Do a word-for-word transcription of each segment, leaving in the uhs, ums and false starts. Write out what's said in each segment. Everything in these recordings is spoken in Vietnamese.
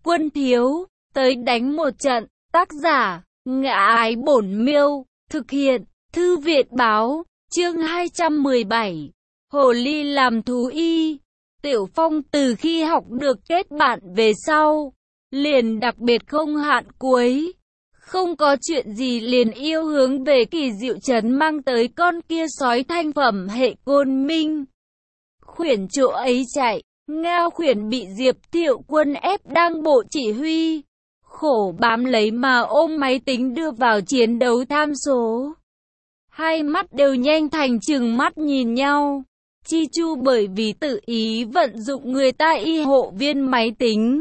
Quân thiếu, tới đánh một trận. Tác giả, Ngã Ái Bổn Miêu. Thực hiện, Thư Viện Báo. Chương hai trăm mười bảy. Hồ ly làm thú y. Tiểu Phong từ khi học được kết bạn về sau, liền đặc biệt không hạn cuối. Không có chuyện gì liền yêu hướng về Kỳ Diệu Trấn mang tới con kia sói thanh phẩm hệ côn minh. Khuyển chỗ ấy chạy, Ngao Khuyển bị Diệp Thiệu Quân ép đang bộ chỉ huy. Khổ bám lấy mà ôm máy tính đưa vào chiến đấu tham số. Hai mắt đều nhanh thành trừng mắt nhìn nhau. Chi Chu bởi vì tự ý vận dụng người ta y hộ viên máy tính,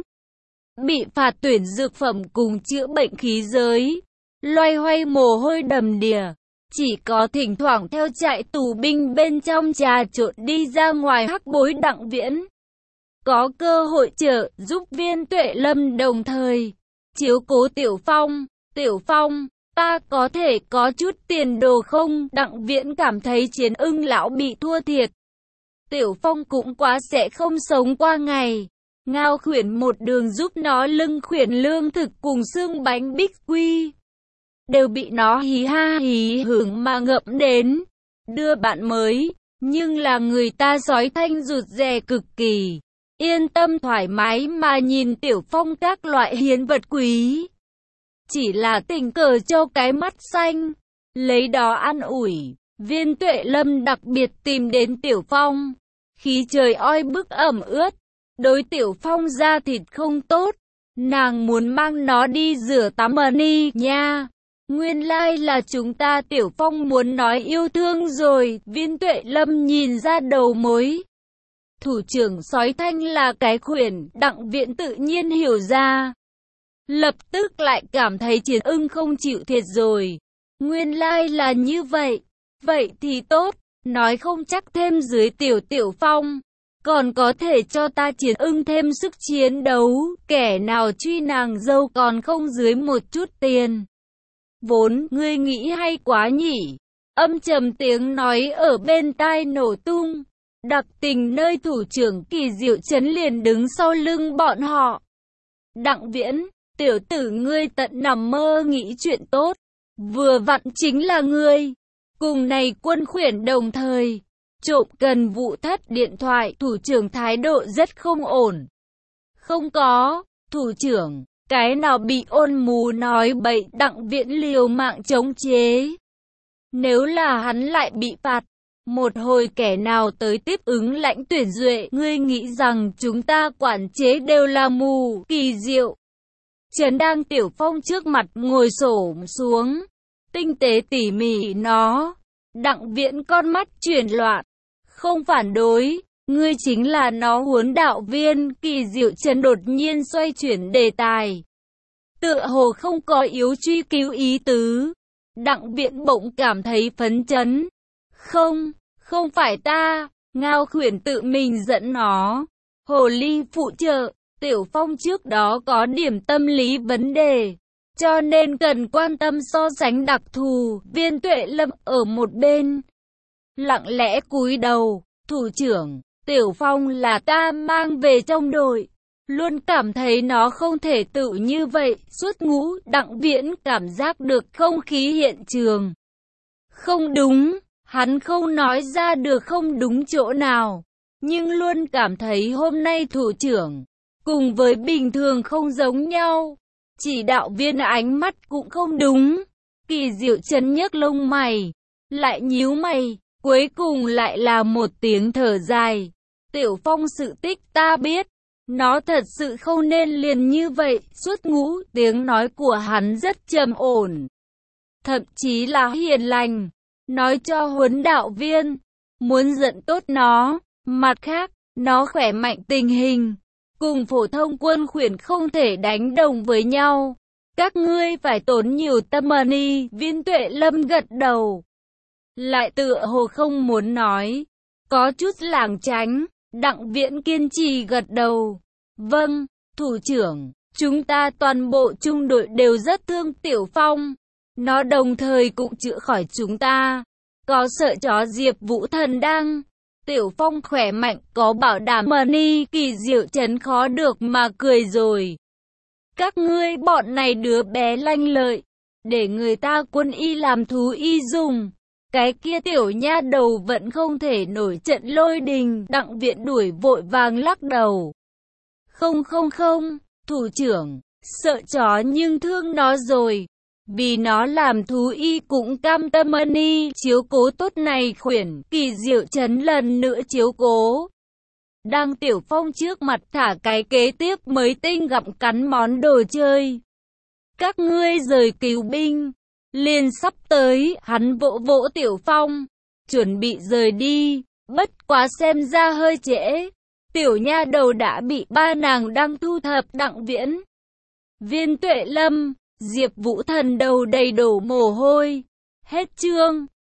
bị phạt tuyển dược phẩm cùng chữa bệnh khí giới, loay hoay mồ hôi đầm đìa. Chỉ có thỉnh thoảng theo trại tù binh bên trong trà trộn đi ra ngoài hắc bối Đặng Viễn. Có cơ hội trợ giúp Viên Tuệ Lâm đồng thời chiếu cố Tiểu Phong. Tiểu Phong, ta có thể có chút tiền đồ không? Đặng Viễn cảm thấy Chiến Ưng lão bị thua thiệt. Tiểu Phong cũng quá sẽ không sống qua ngày. Ngao Khuyển một đường giúp nó lưng khuyển lương thực cùng xương bánh bích quy, đều bị nó hí ha hí hưởng mà ngậm đến. Đưa bạn mới, nhưng là người ta sói thanh rụt rè cực kỳ. Yên tâm thoải mái mà nhìn Tiểu Phong các loại hiến vật quý. Chỉ là tình cờ cho cái mắt xanh, lấy đó an ủi. Viên Tuệ Lâm đặc biệt tìm đến Tiểu Phong. Khí trời oi bức ẩm ướt, đối Tiểu Phong da thịt không tốt, nàng muốn mang nó đi rửa tắm mà ni nha. Nguyên lai là chúng ta. Tiểu Phong muốn nói yêu thương rồi. Viên Tuệ Lâm nhìn ra đầu mối. Thủ trưởng sói thanh là cái khuyển. Đặng Viễn tự nhiên hiểu ra, lập tức lại cảm thấy Chiến Ưng không chịu thiệt rồi. Nguyên lai là như vậy. Vậy thì tốt, nói không chắc thêm dưới tiểu Tiểu Phong còn có thể cho ta Chiến Ưng thêm sức chiến đấu. Kẻ nào truy nàng dâu còn không dưới một chút tiền. Vốn, ngươi nghĩ hay quá nhỉ? Âm trầm tiếng nói ở bên tai nổ tung. Đặc tình nơi thủ trưởng Kỳ Diệu Trấn liền đứng sau lưng bọn họ. Đặng Viễn, tiểu tử ngươi tận nằm mơ nghĩ chuyện tốt. Vừa vặn chính là ngươi. Cùng này Quân Khuyển đồng thời trộm cần vụ thất điện thoại. Thủ trưởng thái độ rất không ổn. Không có, thủ trưởng. Cái nào bị ôn mù nói bậy. Đặng Viễn liều mạng chống chế. Nếu là hắn lại bị phạt, một hồi kẻ nào tới tiếp ứng lãnh tuyển duệ, ngươi nghĩ rằng chúng ta quản chế đều là mù? Kỳ Diệu Trấn đang Tiểu Phong trước mặt ngồi xổm xuống, tinh tế tỉ mỉ nó. Đặng Viễn con mắt chuyển loạn. Không phản đối, ngươi chính là nó huấn đạo viên. Kỳ Diệu Trấn đột nhiên xoay chuyển đề tài, tựa hồ không có yếu truy cứu ý tứ. Đặng Viễn bỗng cảm thấy phấn chấn. Không, không phải ta. Ngao Khuyển tự mình dẫn nó. Hồ ly phụ trợ. Tiểu Phong trước đó có điểm tâm lý vấn đề, cho nên cần quan tâm so sánh đặc thù. Viên Tuệ Lâm ở một bên lặng lẽ cúi đầu. Thủ trưởng, Tiểu Phong là ta mang về trong đội, luôn cảm thấy nó không thể tự như vậy. Suốt ngũ. Đặng Viễn cảm giác được không khí hiện trường không đúng. Hắn không nói ra được không đúng chỗ nào, nhưng luôn cảm thấy hôm nay thủ trưởng cùng với bình thường không giống nhau. Chỉ đạo viên ánh mắt cũng không đúng. Kỳ Diệu Trấn nhấc lông mày, lại nhíu mày, cuối cùng lại là một tiếng thở dài. Tiểu Phong sự tích ta biết, nó thật sự không nên liền như vậy. Suốt ngũ. Tiếng nói của hắn rất trầm ổn, thậm chí là hiền lành. Nói cho huấn đạo viên, muốn giận tốt nó. Mặt khác, nó khỏe mạnh tình hình cùng phổ thông Quân Khuyển không thể đánh đồng với nhau. Các ngươi phải tốn nhiều tâm money. Viên Tuệ Lâm gật đầu, lại tựa hồ không muốn nói, có chút lảng tránh. Đặng Viễn kiên trì gật đầu. Vâng, thủ trưởng, chúng ta toàn bộ trung đội đều rất thương Tiểu Phong. Nó đồng thời cũng chữa khỏi chúng ta. Có sợ chó Diệp Vũ Thần Đăng. Tiểu Phong khỏe mạnh, có bảo đảm money. Kỳ Diệu Trấn khó được mà cười rồi. Các ngươi bọn này đứa bé lanh lợi, để người ta quân y làm thú y dùng. Cái kia tiểu nha đầu vẫn không thể nổi trận lôi đình. Đặng Viễn đuổi vội vàng lắc đầu. Không không không, thủ trưởng, sợ chó nhưng thương nó rồi. Vì nó làm thú y cũng cam tâm ân y, chiếu cố tốt này khuyển, Kỳ Diệu Trấn lần nữa chiếu cố. Đang Tiểu Phong trước mặt thả cái kế tiếp mới tinh gặm cắn món đồ chơi. Các ngươi rời cứu binh, liền sắp tới, hắn vỗ vỗ Tiểu Phong, chuẩn bị rời đi, bất quá xem ra hơi trễ. Tiểu nha đầu đã bị ba nàng đang thu thập. Đặng Viễn, Viên Tuệ Lâm, Diệp Vũ Thần đầu đầy đổ mồ hôi. Hết chương.